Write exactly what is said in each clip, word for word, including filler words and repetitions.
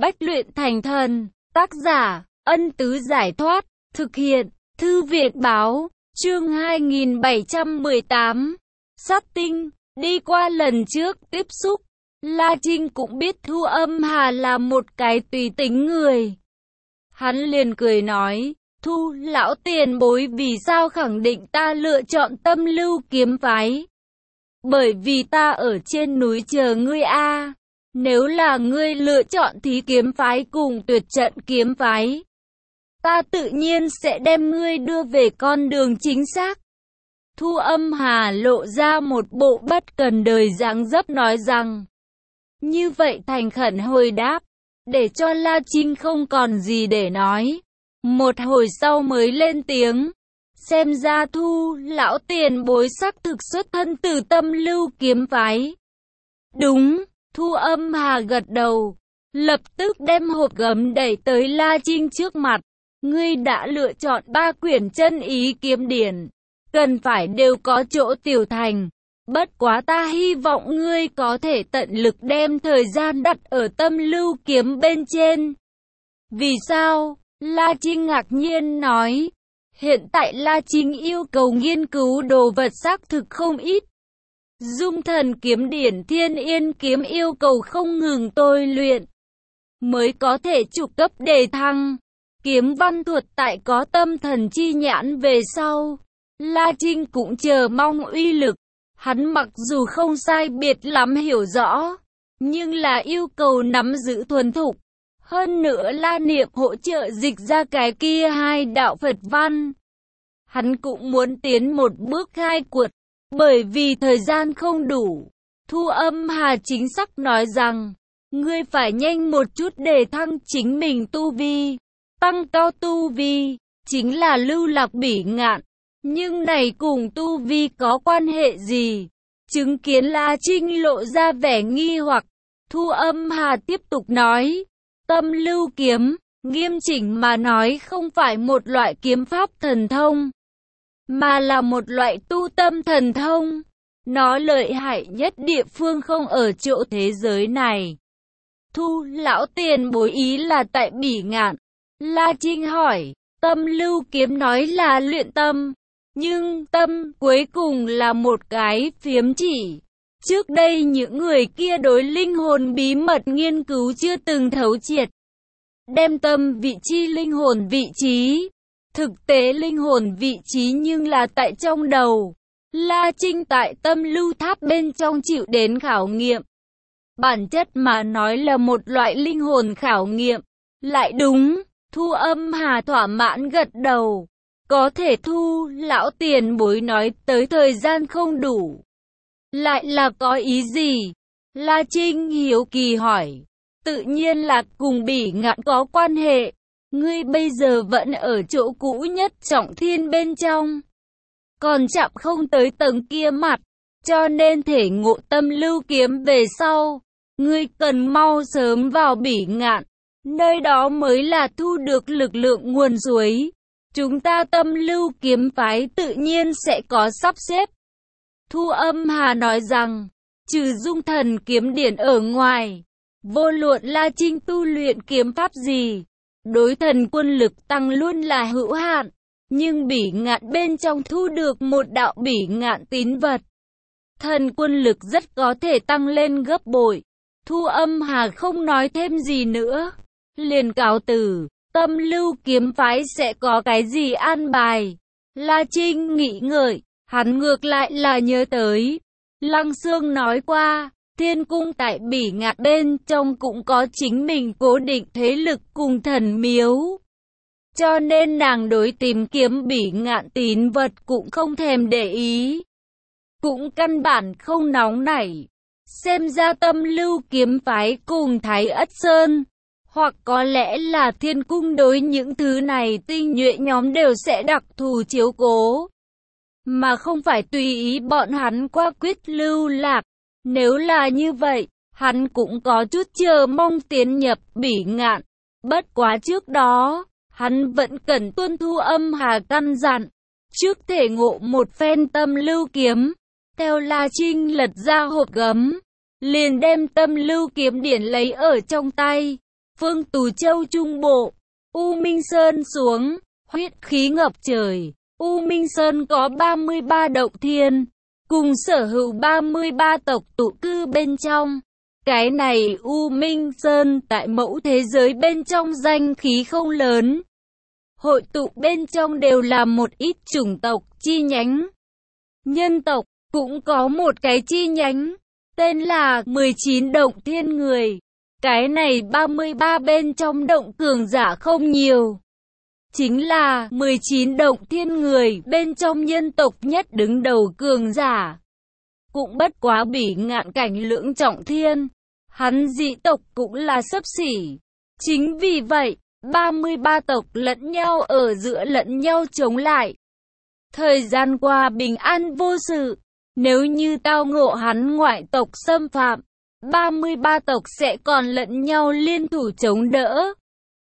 Bách luyện thành thần. Tác giả, Ân Tứ Giải Thoát. Thực hiện, Thư viện Báo. Chương hai nghìn bảy trăm mười tám. Sát tinh. Đi qua lần trước tiếp xúc, La Trinh cũng biết Thu Âm Hà là một cái tùy tính người. Hắn liền cười nói, Thu lão tiền bối vì sao khẳng định ta lựa chọn Tâm Lưu kiếm phái? Bởi vì ta ở trên núi chờ ngươi a. Nếu là ngươi lựa chọn Thí kiếm phái cùng Tuyệt trận kiếm phái, ta tự nhiên sẽ đem ngươi đưa về con đường chính xác. Thu Âm Hà lộ ra một bộ bất cần đời dáng dấp nói rằng, như vậy thành khẩn hồi đáp, để cho La Trinh không còn gì để nói. Một hồi sau mới lên tiếng, xem ra Thu lão tiền bối sắc thực xuất thân từ Tâm Lưu kiếm phái. Đúng, Thu Âm Hà gật đầu, lập tức đem hộp gấm đẩy tới La Trinh trước mặt. Ngươi đã lựa chọn ba quyển chân ý kiếm điển, cần phải đều có chỗ tiểu thành. Bất quá ta hy vọng ngươi có thể tận lực đem thời gian đặt ở Tâm Lưu kiếm bên trên. Vì sao? La Trinh ngạc nhiên nói. Hiện tại La Trinh yêu cầu nghiên cứu đồ vật xác thực không ít. Dung thần kiếm điển Thiên Yên kiếm yêu cầu không ngừng tôi luyện, mới có thể trục cấp đề thăng. Kiếm văn thuật tại có tâm thần chi nhãn về sau, La Trinh cũng chờ mong uy lực. Hắn mặc dù không sai biệt lắm hiểu rõ, nhưng là yêu cầu nắm giữ thuần thục. Hơn nữa La Niệm hỗ trợ dịch ra cái kia hai đạo Phật văn. Hắn cũng muốn tiến một bước khai quật, bởi vì thời gian không đủ. Thu Âm Hà chính xác nói rằng, ngươi phải nhanh một chút để thăng chính mình tu vi. Tăng cao tu vi, chính là lưu lạc bỉ ngạn. Nhưng này cùng tu vi có quan hệ gì? Chứng kiến La Trinh lộ ra vẻ nghi hoặc, Thu Âm Hà tiếp tục nói, Tâm Lưu kiếm, nghiêm chỉnh mà nói không phải một loại kiếm pháp thần thông, mà là một loại tu tâm thần thông. Nó lợi hại nhất địa phương không ở chỗ thế giới này. Thu lão tiền bối ý là tại bỉ ngạn. La Trinh hỏi, Tâm Lưu kiếm nói là luyện tâm, nhưng tâm cuối cùng là một cái phiếm chỉ. Trước đây những người kia đối linh hồn bí mật nghiên cứu chưa từng thấu triệt. Đem tâm vị chi linh hồn vị trí. Thực tế linh hồn vị trí nhưng là tại trong đầu. La Trinh tại Tâm Lưu tháp bên trong chịu đến khảo nghiệm. Bản chất mà nói là một loại linh hồn khảo nghiệm. Lại đúng, Thu Âm Hà thỏa mãn gật đầu. Có thể Thu lão tiền bối nói tới thời gian không đủ, lại là có ý gì? La Trinh hiếu kỳ hỏi. Tự nhiên là cùng bỉ ngạn có quan hệ. Ngươi bây giờ vẫn ở chỗ cũ nhất Trọng Thiên bên trong, còn chạm không tới tầng kia mặt, cho nên thể ngộ Tâm Lưu kiếm về sau, ngươi cần mau sớm vào bỉ ngạn. Nơi đó mới là thu được lực lượng nguồn suối. Chúng ta Tâm Lưu kiếm phái tự nhiên sẽ có sắp xếp. Thu Âm Hà nói rằng, trừ Dung thần kiếm điển ở ngoài, vô luận La Trinh tu luyện kiếm pháp gì, đối thần quân lực tăng luôn là hữu hạn. Nhưng bỉ ngạn bên trong thu được một đạo bỉ ngạn tín vật, thần quân lực rất có thể tăng lên gấp bội. Thu Âm Hà không nói thêm gì nữa, liền cáo từ. Tâm Lưu kiếm phái sẽ có cái gì an bài? La Trinh nghĩ ngợi, hắn ngược lại là nhớ tới. Lăng Xương nói qua, Thiên cung tại bỉ ngạn bên trong cũng có chính mình cố định thế lực cùng thần miếu. Cho nên nàng đối tìm kiếm bỉ ngạn tín vật cũng không thèm để ý. Cũng căn bản không nóng nảy. Xem ra Tâm Lưu kiếm phái cùng Thái Ất Sơn, hoặc có lẽ là Thiên cung đối những thứ này tinh nhuệ nhóm đều sẽ đặc thù chiếu cố, mà không phải tùy ý bọn hắn qua quyết lưu lạc. Nếu là như vậy, hắn cũng có chút chờ mong tiến nhập bỉ ngạn. Bất quá trước đó, hắn vẫn cần tuân Thu Âm Hà căn dặn, trước thể ngộ một phen Tâm Lưu kiếm. Theo La Trinh lật ra hộp gấm, liền đem Tâm Lưu kiếm điển lấy ở trong tay. Phương Tú Châu Trung Bộ, U Minh Sơn xuống, huyết khí ngập trời. U Minh Sơn có ba mươi ba động thiên, cùng sở hữu ba mươi ba tộc tụ cư bên trong. Cái này U Minh Sơn tại mẫu thế giới bên trong danh khí không lớn. Hội tụ bên trong đều là một ít chủng tộc chi nhánh. Nhân tộc cũng có một cái chi nhánh, tên là mười chín động thiên người. Cái này ba mươi ba bên trong động cường giả không nhiều. Chính là mười chín động thiên người bên trong nhân tộc nhất đứng đầu cường giả. Cũng bất quá bỉ ngạn cảnh lưỡng trọng thiên. Hắn dị tộc cũng là xấp xỉ. Chính vì vậy, ba mươi ba tộc lẫn nhau ở giữa lẫn nhau chống lại. Thời gian qua bình an vô sự. Nếu như tao ngộ hắn ngoại tộc xâm phạm, ba mươi ba tộc sẽ còn lẫn nhau liên thủ chống đỡ,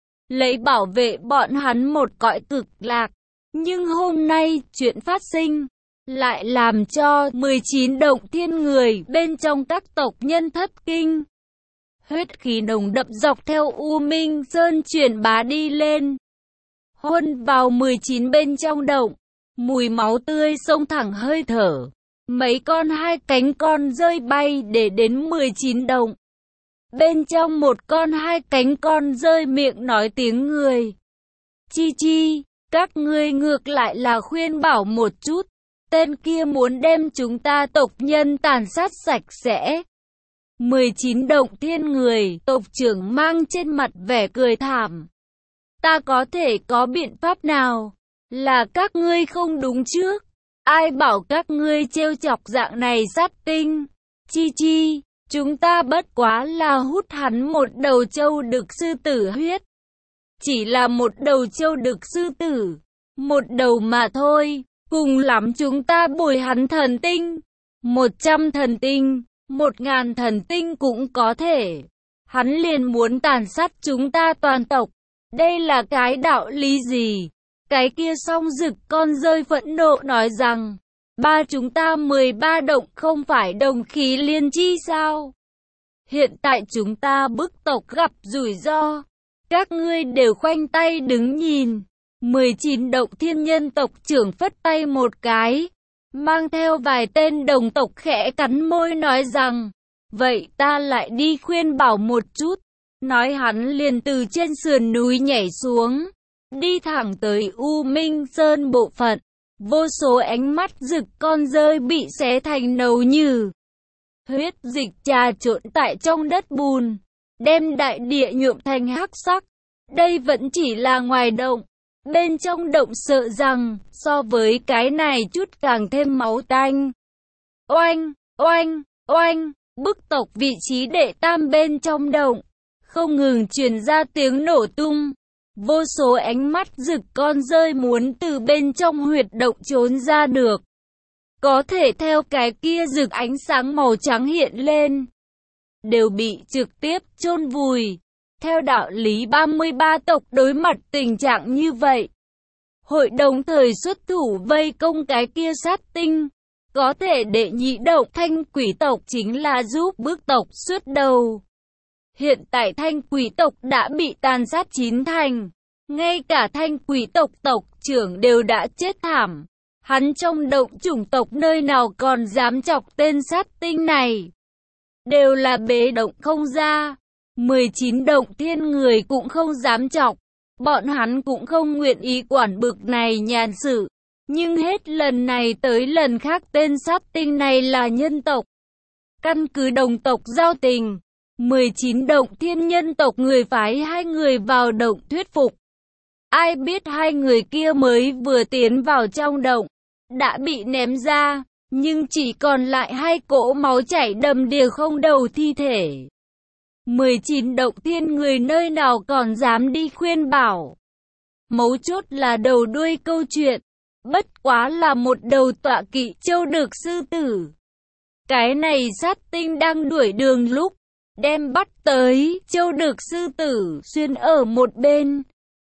lấy bảo vệ bọn hắn một cõi cực lạc. Nhưng hôm nay chuyện phát sinh lại làm cho mười chín động thiên người bên trong các tộc nhân thất kinh. Huyết khí nồng đậm dọc theo U Minh Sơn truyền bá đi lên, hôn vào mười chín bên trong động, mùi máu tươi xông thẳng hơi thở. Mấy con hai cánh con rơi bay để đến mười chín động. Bên trong một con hai cánh con rơi miệng nói tiếng người. Chi chi, các ngươi ngược lại là khuyên bảo một chút. Tên kia muốn đem chúng ta tộc nhân tàn sát sạch sẽ. mười chín động thiên người, tộc trưởng mang trên mặt vẻ cười thảm. Ta có thể có biện pháp nào? Là các ngươi không đúng trước. Ai bảo các ngươi trêu chọc dạng này sát tinh? Chi chi, chúng ta bất quá là hút hắn một đầu trâu đực sư tử huyết. Chỉ là một đầu trâu đực sư tử, một đầu mà thôi. Cùng lắm chúng ta bồi hắn thần tinh, một trăm thần tinh, một ngàn thần tinh cũng có thể. Hắn liền muốn tàn sát chúng ta toàn tộc. Đây là cái đạo lý gì? Cái kia song rực con rơi phẫn nộ nói rằng, ba chúng ta mười ba động không phải đồng khí liên chi sao? Hiện tại chúng ta bức tộc gặp rủi ro, các ngươi đều khoanh tay đứng nhìn. mười chín động thiên nhân tộc trưởng phất tay một cái, mang theo vài tên đồng tộc khẽ cắn môi nói rằng, vậy ta lại đi khuyên bảo một chút. Nói hắn liền từ trên sườn núi nhảy xuống, đi thẳng tới U Minh Sơn bộ phận. Vô số ánh mắt rực con rơi bị xé thành nầu nhừ. Huyết dịch trà trộn tại trong đất bùn, đem đại địa nhuộm thành hắc sắc. Đây vẫn chỉ là ngoài động. Bên trong động sợ rằng, so với cái này chút càng thêm máu tanh. Oanh, oanh, oanh, bức tộc vị trí đệ tam bên trong động, không ngừng truyền ra tiếng nổ tung. Vô số ánh mắt rực con rơi muốn từ bên trong huyệt động trốn ra được. Có thể theo cái kia rực ánh sáng màu trắng hiện lên, đều bị trực tiếp chôn vùi. Theo đạo lý ba mươi ba tộc đối mặt tình trạng như vậy, hội đồng thời xuất thủ vây công cái kia sát tinh. Có thể đệ nhị động thanh quỷ tộc chính là giúp bức tộc xuất đầu. Hiện tại thanh quỷ tộc đã bị tàn sát chín thành. Ngay cả thanh quỷ tộc tộc trưởng đều đã chết thảm. Hắn trong động chủng tộc nơi nào còn dám chọc tên sát tinh này. Đều là bế động không ra. mười chín động thiên người cũng không dám chọc. Bọn hắn cũng không nguyện ý quản bực này nhàn sự. Nhưng hết lần này tới lần khác tên sát tinh này là nhân tộc. Căn cứ đồng tộc giao tình, mười chín động thiên nhân tộc người phái hai người vào động thuyết phục. Ai biết hai người kia mới vừa tiến vào trong động, đã bị ném ra, nhưng chỉ còn lại hai cỗ máu chảy đầm đìa không đầu thi thể. mười chín động thiên người nơi nào còn dám đi khuyên bảo. Mấu chốt là đầu đuôi câu chuyện, bất quá là một đầu tọa kỵ châu đực sư tử. Cái này sát tinh đang đuổi đường lúc, đem bắt tới, châu đực sư tử xuyên ở một bên.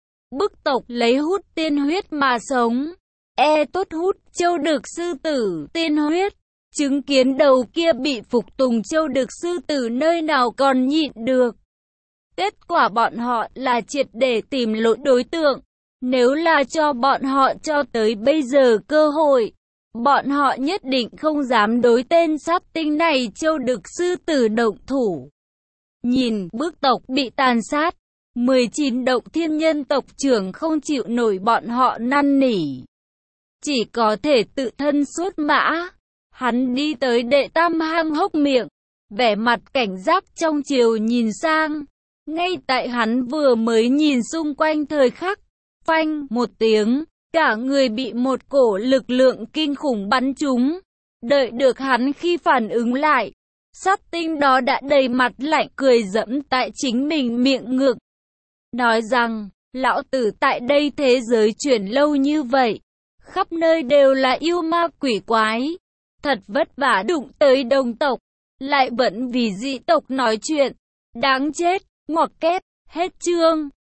Bức tộc lấy hút tiên huyết mà sống, e tốt hút châu đực sư tử tiên huyết. Chứng kiến đầu kia bị phục tùng châu đực sư tử nơi nào còn nhịn được. Kết quả bọn họ là triệt để tìm lỗi đối tượng. Nếu là cho bọn họ cho tới bây giờ cơ hội, bọn họ nhất định không dám đối tên sát tinh này Châu Đực sư tử động thủ. Nhìn bức tộc bị tàn sát, mười chín động thiên nhân tộc trưởng không chịu nổi bọn họ năn nỉ, chỉ có thể tự thân xuất mã. Hắn đi tới đệ tam hang hốc miệng, vẻ mặt cảnh giác trong chiều nhìn sang. Ngay tại hắn vừa mới nhìn xung quanh thời khắc, phanh một tiếng, cả người bị một cổ lực lượng kinh khủng bắn trúng. Đợi được hắn khi phản ứng lại, sát tinh đó đã đầy mặt lạnh cười dẫm tại chính mình miệng ngực. Nói rằng, lão tử tại đây thế giới chuyển lâu như vậy, khắp nơi đều là yêu ma quỷ quái. Thật vất vả đụng tới đồng tộc, lại vẫn vì dị tộc nói chuyện. Đáng chết, ngoặc kép, hết chương.